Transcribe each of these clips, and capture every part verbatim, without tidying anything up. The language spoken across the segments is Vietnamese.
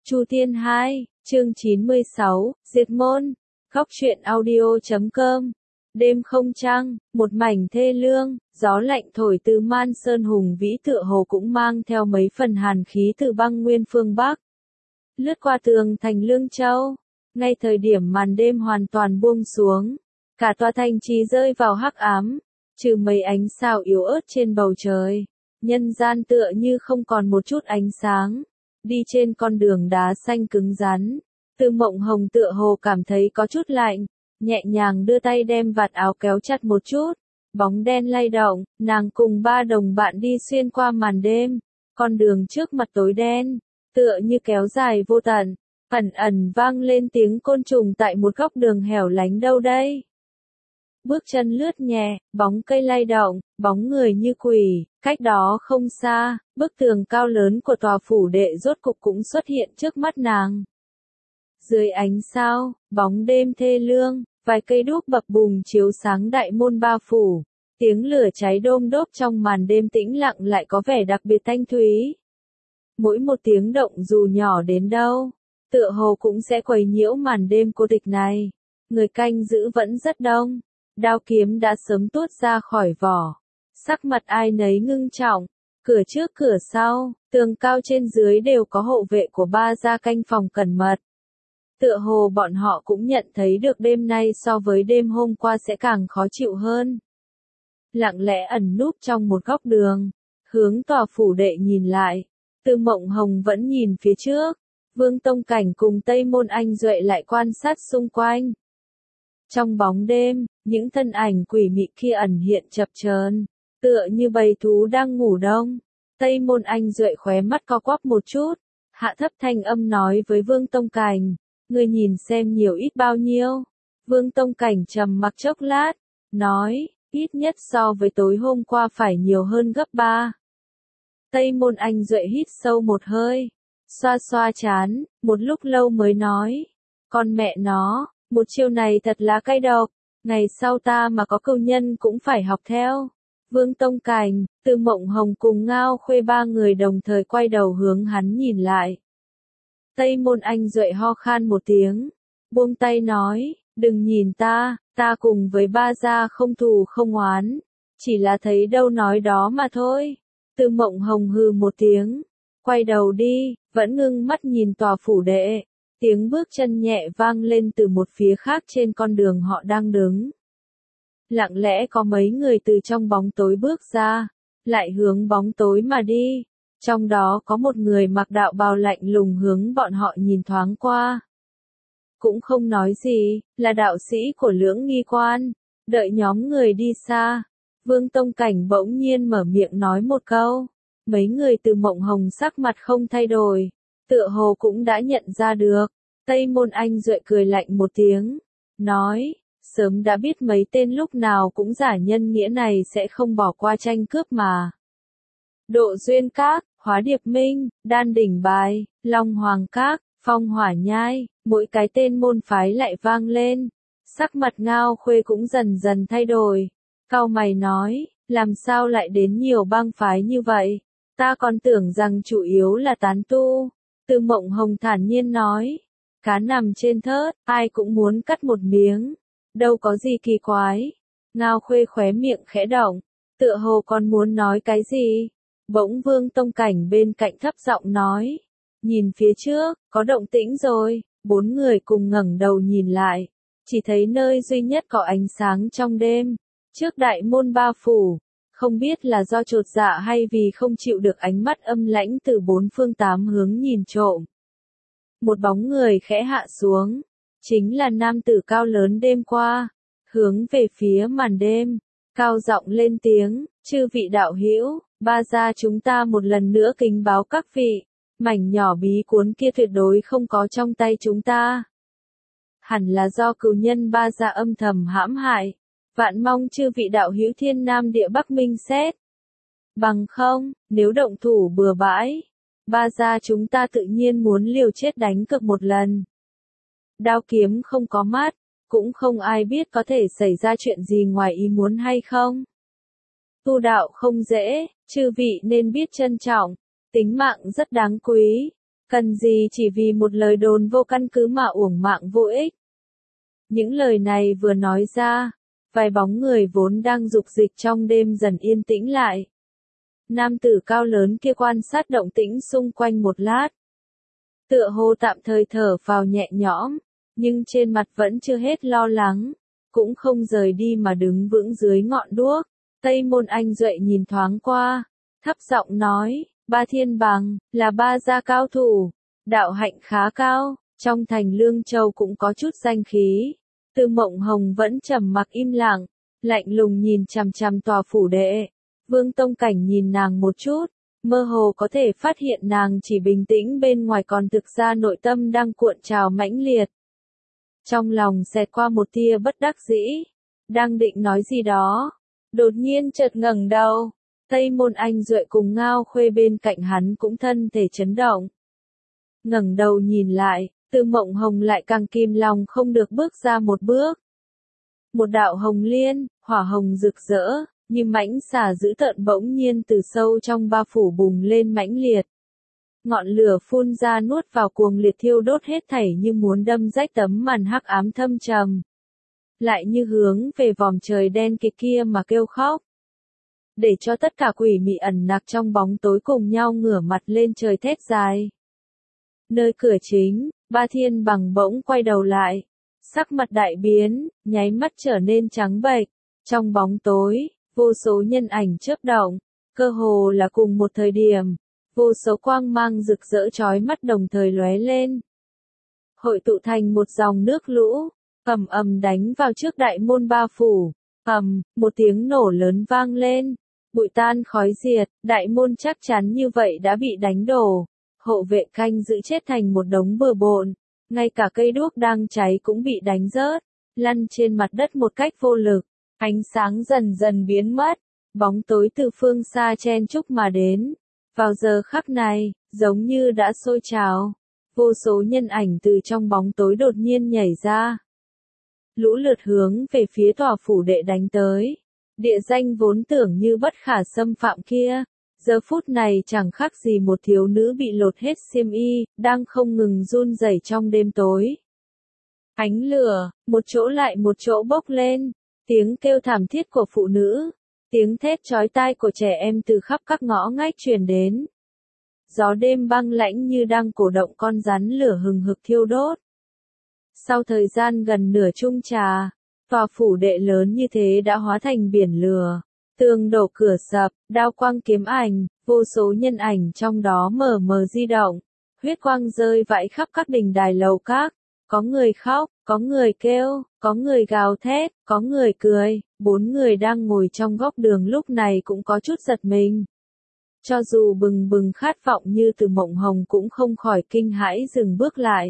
Chu Thiên hai, chương chín mươi sáu, Diệt môn. Góc truyện audio chấm com. Đêm không trăng, một mảnh thê lương, gió lạnh thổi từ Man Sơn hùng vĩ tựa hồ cũng mang theo mấy phần hàn khí từ băng nguyên phương Bắc. Lướt qua tường thành Lương Châu, ngay thời điểm màn đêm hoàn toàn buông xuống, cả tòa thành trì rơi vào hắc ám, trừ mấy ánh sao yếu ớt trên bầu trời, nhân gian tựa như không còn một chút ánh sáng. Đi trên con đường đá xanh cứng rắn, Từ Mộng Hồng tựa hồ cảm thấy có chút lạnh, nhẹ nhàng đưa tay đem vạt áo kéo chặt một chút, bóng đen lay động, nàng cùng ba đồng bạn đi xuyên qua màn đêm, con đường trước mặt tối đen, tựa như kéo dài vô tận, ẩn ẩn vang lên tiếng côn trùng tại một góc đường hẻo lánh đâu đây. Bước chân lướt nhẹ, bóng cây lay động, bóng người như quỷ, cách đó không xa, bức tường cao lớn của tòa phủ đệ rốt cục cũng xuất hiện trước mắt nàng. Dưới ánh sao, bóng đêm thê lương, vài cây đuốc bập bùng chiếu sáng đại môn ba phủ, tiếng lửa cháy đôm đốp trong màn đêm tĩnh lặng lại có vẻ đặc biệt thanh thúy. Mỗi một tiếng động dù nhỏ đến đâu, tựa hồ cũng sẽ quấy nhiễu màn đêm cô tịch này. Người canh giữ vẫn rất đông. Đao kiếm đã sớm tuốt ra khỏi vỏ. Sắc mặt ai nấy ngưng trọng. Cửa trước cửa sau, tường cao trên dưới đều có hộ vệ của ba gia canh phòng cẩn mật. Tựa hồ bọn họ cũng nhận thấy được đêm nay so với đêm hôm qua sẽ càng khó chịu hơn. Lặng lẽ ẩn núp trong một góc đường, hướng tòa phủ đệ nhìn lại. Từ Mộng Hồng vẫn nhìn phía trước. Vương Tông Cảnh cùng Tây Môn Anh Duệ lại quan sát xung quanh. Trong bóng đêm, những thân ảnh quỷ mị kia ẩn hiện chập chờn, tựa như bầy thú đang ngủ đông. Tây Môn Anh Duệ khóe mắt co quắp một chút, hạ thấp thanh âm nói với Vương Tông Cảnh, ngươi nhìn xem nhiều ít bao nhiêu. Vương Tông Cảnh trầm mặc chốc lát, nói, ít nhất so với tối hôm qua phải nhiều hơn gấp ba. Tây Môn Anh Duệ hít sâu một hơi, xoa xoa trán, một lúc lâu mới nói, con mẹ nó. Một chiêu này thật là cay độc, ngày sau ta mà có cừu nhân cũng phải học theo. Vương Tông Cảnh, Từ Mộng Hồng cùng Ngao Khuê ba người đồng thời quay đầu hướng hắn nhìn lại. Tây Môn Anh Duệ ho khan một tiếng, buông tay nói, đừng nhìn ta, ta cùng với ba gia không thù không oán, chỉ là thấy đâu nói đó mà thôi. Từ Mộng Hồng hừ một tiếng, quay đầu đi, vẫn ngưng mắt nhìn tòa phủ đệ. Tiếng bước chân nhẹ vang lên từ một phía khác trên con đường họ đang đứng. Lặng lẽ có mấy người từ trong bóng tối bước ra, lại hướng bóng tối mà đi. Trong đó có một người mặc đạo bào lạnh lùng hướng bọn họ nhìn thoáng qua. Cũng không nói gì, là đạo sĩ của Lưỡng Nghi Quan. Đợi nhóm người đi xa, Vương Tông Cảnh bỗng nhiên mở miệng nói một câu. Mấy người Từ Mộng Hồng sắc mặt không thay đổi. Tựa hồ cũng đã nhận ra được. Tây Môn Anh Duệ cười lạnh một tiếng, nói, sớm đã biết mấy tên lúc nào cũng giả nhân nghĩa này sẽ không bỏ qua tranh cướp mà. Độ Duyên Các, Hóa Điệp Minh, Đan Đỉnh Bài, Long Hoàng Các, Phong Hỏa Nhai, mỗi cái tên môn phái lại vang lên. Sắc mặt Ngao Khuê cũng dần dần thay đổi. Cau mày nói, làm sao lại đến nhiều bang phái như vậy? Ta còn tưởng rằng chủ yếu là tán tu. Từ Mộng Hồng thản nhiên nói, cá nằm trên thớt, ai cũng muốn cắt một miếng, đâu có gì kỳ quái. Ngao Khuê khóe miệng khẽ động, tựa hồ còn muốn nói cái gì. Bỗng Vương Tông Cảnh bên cạnh thấp giọng nói, nhìn phía trước, có động tĩnh rồi. Bốn người cùng ngẩng đầu nhìn lại, chỉ thấy nơi duy nhất có ánh sáng trong đêm, trước đại môn ba phủ. Không biết là do chột dạ hay vì không chịu được ánh mắt âm lãnh từ bốn phương tám hướng nhìn trộm. Một bóng người khẽ hạ xuống, chính là nam tử cao lớn đêm qua, hướng về phía màn đêm, cao giọng lên tiếng, chư vị đạo hữu, ba gia chúng ta một lần nữa kính báo các vị, mảnh nhỏ bí cuốn kia tuyệt đối không có trong tay chúng ta. Hẳn là do cừu nhân ba gia âm thầm hãm hại. Vạn mong chư vị đạo hữu thiên nam địa bắc minh xét. Bằng không, nếu động thủ bừa bãi, ba gia chúng ta tự nhiên muốn liều chết đánh cược một lần. Đao kiếm không có mắt, cũng không ai biết có thể xảy ra chuyện gì ngoài ý muốn hay không. Tu đạo không dễ, chư vị nên biết trân trọng, tính mạng rất đáng quý. Cần gì chỉ vì một lời đồn vô căn cứ mà uổng mạng vô ích. Những lời này vừa nói ra, vài bóng người vốn đang dục dịch trong đêm dần yên tĩnh lại. Nam tử cao lớn kia quan sát động tĩnh xung quanh một lát. Tựa hồ tạm thời thở vào nhẹ nhõm, nhưng trên mặt vẫn chưa hết lo lắng, cũng không rời đi mà đứng vững dưới ngọn đuốc. Tây Môn Anh Duệ nhìn thoáng qua, thấp giọng nói, Ba Thiên Bằng, là ba gia cao thủ, đạo hạnh khá cao, trong thành Lương Châu cũng có chút danh khí. Từ Mộng Hồng vẫn trầm mặc im lặng, lạnh lùng nhìn chằm chằm tòa phủ đệ. Vương Tông Cảnh nhìn nàng một chút, mơ hồ có thể phát hiện nàng chỉ bình tĩnh bên ngoài còn thực ra nội tâm đang cuộn trào mãnh liệt. Trong lòng xẹt qua một tia bất đắc dĩ, đang định nói gì đó, đột nhiên chợt ngẩng đầu. Tây Môn Anh Duệ cùng Ngao Khuê bên cạnh hắn cũng thân thể chấn động. Ngẩng đầu nhìn lại, Từ Mộng Hồng lại càng kìm lòng không được bước ra một bước. Một đạo hồng liên, hỏa hồng rực rỡ, như mãnh xà dữ tợn bỗng nhiên từ sâu trong ba phủ bùng lên mãnh liệt. Ngọn lửa phun ra nuốt vào cuồng liệt thiêu đốt hết thảy như muốn đâm rách tấm màn hắc ám thâm trầm. Lại như hướng về vòm trời đen kịt kia mà kêu khóc. Để cho tất cả quỷ mị ẩn nặc trong bóng tối cùng nhau ngửa mặt lên trời thét dài. Nơi cửa chính, Ba Thiên Bằng bỗng quay đầu lại. Sắc mặt đại biến, nháy mắt trở nên trắng bệch. Trong bóng tối, vô số nhân ảnh chớp động, cơ hồ là cùng một thời điểm. Vô số quang mang rực rỡ chói mắt đồng thời lóe lên. Hội tụ thành một dòng nước lũ, ầm ầm đánh vào trước đại môn ba phủ. Ầm, một tiếng nổ lớn vang lên. Bụi tan khói diệt, đại môn chắc chắn như vậy đã bị đánh đổ. Hộ vệ canh giữ chết thành một đống bừa bộn. Ngay cả cây đuốc đang cháy cũng bị đánh rớt, lăn trên mặt đất một cách vô lực. Ánh sáng dần dần biến mất, bóng tối từ phương xa chen chúc mà đến. Vào giờ khắc này, giống như đã sôi trào, vô số nhân ảnh từ trong bóng tối đột nhiên nhảy ra. Lũ lượt hướng về phía tòa phủ đệ đánh tới. Địa danh vốn tưởng như bất khả xâm phạm kia, giờ phút này chẳng khác gì một thiếu nữ bị lột hết xiêm y, đang không ngừng run rẩy trong đêm tối. Ánh lửa, một chỗ lại một chỗ bốc lên, tiếng kêu thảm thiết của phụ nữ, tiếng thét chói tai của trẻ em từ khắp các ngõ ngách truyền đến. Gió đêm băng lãnh như đang cổ động con rắn lửa hừng hực thiêu đốt. Sau thời gian gần nửa chung trà, tòa phủ đệ lớn như thế đã hóa thành biển lửa. Tường đổ cửa sập, đao quang kiếm ảnh, vô số nhân ảnh trong đó mờ mờ di động. Huyết quang rơi vãi khắp các đình đài lầu các. Có người khóc, có người kêu, có người gào thét, có người cười. Bốn người đang ngồi trong góc đường lúc này cũng có chút giật mình. Cho dù bừng bừng khát vọng như Từ Mộng Hồng cũng không khỏi kinh hãi dừng bước lại.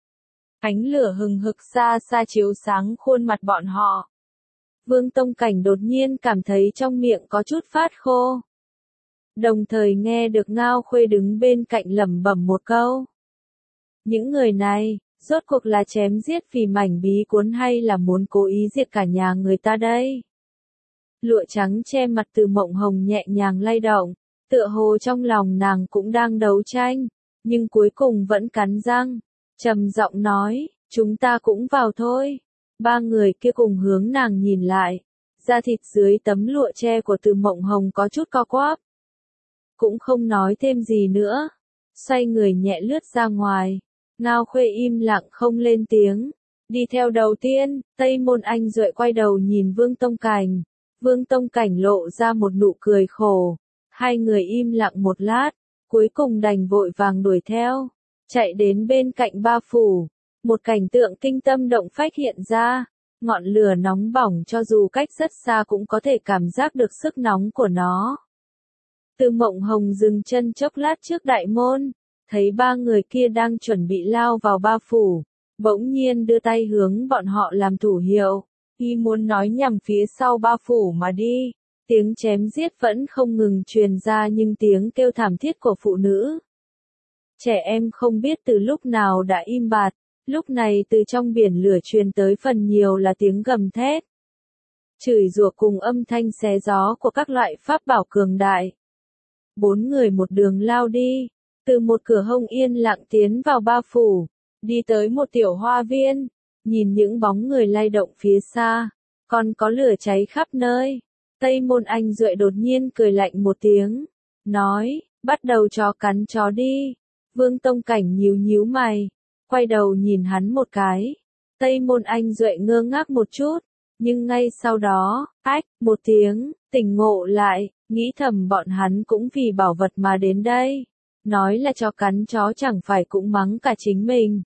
Ánh lửa hừng hực xa xa chiếu sáng khuôn mặt bọn họ. Vương Tông Cảnh đột nhiên cảm thấy trong miệng có chút phát khô. Đồng thời nghe được Ngao Khuê đứng bên cạnh lẩm bẩm một câu. Những người này, rốt cuộc là chém giết vì mảnh bí cuốn hay là muốn cố ý diệt cả nhà người ta đây? Lụa trắng che mặt Từ Mộng Hồng nhẹ nhàng lay động, tựa hồ trong lòng nàng cũng đang đấu tranh, nhưng cuối cùng vẫn cắn răng, trầm giọng nói, chúng ta cũng vào thôi. Ba người kia cùng hướng nàng nhìn lại, da thịt dưới tấm lụa che của Từ Mộng Hồng có chút co quắp. Cũng không nói thêm gì nữa, xoay người nhẹ lướt ra ngoài. Ngao Khuê im lặng không lên tiếng. Đi theo đầu tiên, Tây Môn Anh Duệ quay đầu nhìn Vương Tông Cảnh. Vương Tông Cảnh lộ ra một nụ cười khổ. Hai người im lặng một lát, cuối cùng đành vội vàng đuổi theo. Chạy đến bên cạnh ba phủ. Một cảnh tượng kinh tâm động phách hiện ra. Ngọn lửa nóng bỏng cho dù cách rất xa cũng có thể cảm giác được sức nóng của nó. Từ Mộng Hồng dừng chân chốc lát trước đại môn. Thấy ba người kia đang chuẩn bị lao vào ba phủ, bỗng nhiên đưa tay hướng bọn họ làm thủ hiệu, y muốn nói nhằm phía sau ba phủ mà đi. Tiếng chém giết vẫn không ngừng truyền ra nhưng tiếng kêu thảm thiết của phụ nữ. Trẻ em không biết từ lúc nào đã im bặt, lúc này từ trong biển lửa truyền tới phần nhiều là tiếng gầm thét. Chửi rủa cùng âm thanh xé gió của các loại pháp bảo cường đại. Bốn người một đường lao đi. từ một cửa hông yên lặng tiến vào ba phủ, đi tới một tiểu hoa viên, nhìn những bóng người lay động phía xa, còn có lửa cháy khắp nơi. Tây Môn Anh Duệ đột nhiên cười lạnh một tiếng, nói, bắt đầu chó cắn chó đi. Vương Tông Cảnh nhíu nhíu mày, quay đầu nhìn hắn một cái. Tây Môn Anh Duệ ngơ ngác một chút, nhưng ngay sau đó, ách, một tiếng, tỉnh ngộ lại, nghĩ thầm bọn hắn cũng vì bảo vật mà đến đây. Nói là chó cắn chó chẳng phải cũng mắng cả chính mình.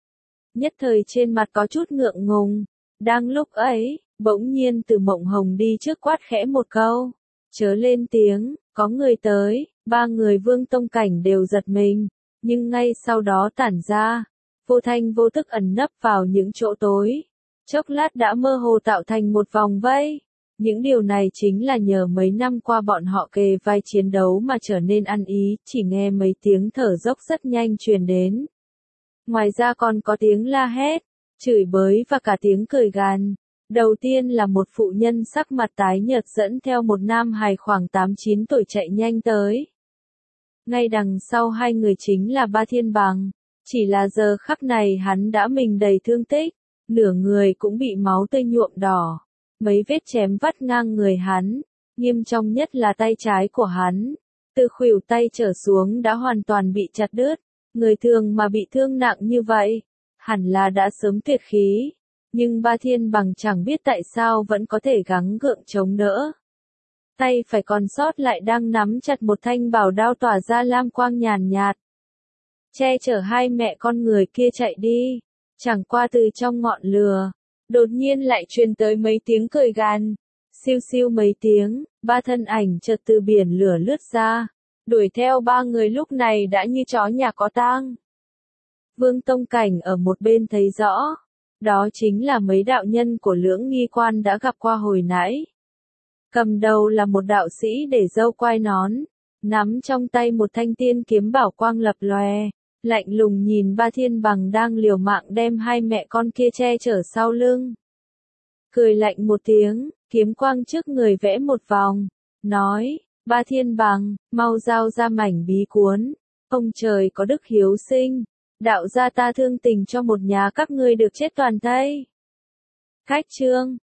Nhất thời trên mặt có chút ngượng ngùng. Đang lúc ấy, bỗng nhiên từ Mộng Hồng đi trước quát khẽ một câu. Chớ lên tiếng, có người tới, ba người Vương Tông Cảnh đều giật mình, nhưng ngay sau đó tản ra, vô thanh vô tức ẩn nấp vào những chỗ tối. Chốc lát đã mơ hồ tạo thành một vòng vây. Những điều này chính là nhờ mấy năm qua bọn họ kề vai chiến đấu mà trở nên ăn ý, chỉ nghe mấy tiếng thở dốc rất nhanh truyền đến. Ngoài ra còn có tiếng la hét, chửi bới và cả tiếng cười gằn. Đầu tiên là một phụ nhân sắc mặt tái nhợt dẫn theo một nam hài khoảng tám chín tuổi chạy nhanh tới. Ngay đằng sau hai người chính là Ba Thiên Bằng, chỉ là giờ khắc này hắn đã mình đầy thương tích, nửa người cũng bị máu tươi nhuộm đỏ. Mấy vết chém vắt ngang người hắn, nghiêm trọng nhất là tay trái của hắn, từ khuỷu tay trở xuống đã hoàn toàn bị chặt đứt. Người thường mà bị thương nặng như vậy, hẳn là đã sớm tuyệt khí, nhưng Ba Thiên Bằng chẳng biết tại sao vẫn có thể gắng gượng chống đỡ. Tay phải còn sót lại đang nắm chặt một thanh bảo đao tỏa ra lam quang nhàn nhạt, che chở hai mẹ con người kia chạy đi. Chẳng qua từ trong ngọn lửa, đột nhiên lại truyền tới mấy tiếng cười gằn, siêu siêu mấy tiếng, ba thân ảnh chợt từ biển lửa lướt ra, đuổi theo ba người lúc này đã như chó nhà có tang. Vương Tông Cảnh ở một bên thấy rõ, đó chính là mấy đạo nhân của Lưỡng Nghi Quan đã gặp qua hồi nãy. Cầm đầu là một đạo sĩ để râu quai nón, nắm trong tay một thanh tiên kiếm bảo quang lập lòe, lạnh lùng nhìn Ba Thiên Bằng đang liều mạng đem hai mẹ con kia che chở sau lưng. Cười lạnh một tiếng, kiếm quang trước người vẽ một vòng, nói, Ba Thiên Bằng, mau giao ra mảnh bí cuốn, ông trời có đức hiếu sinh, đạo gia ta thương tình cho một nhà các ngươi được chết toàn thây. Khách chương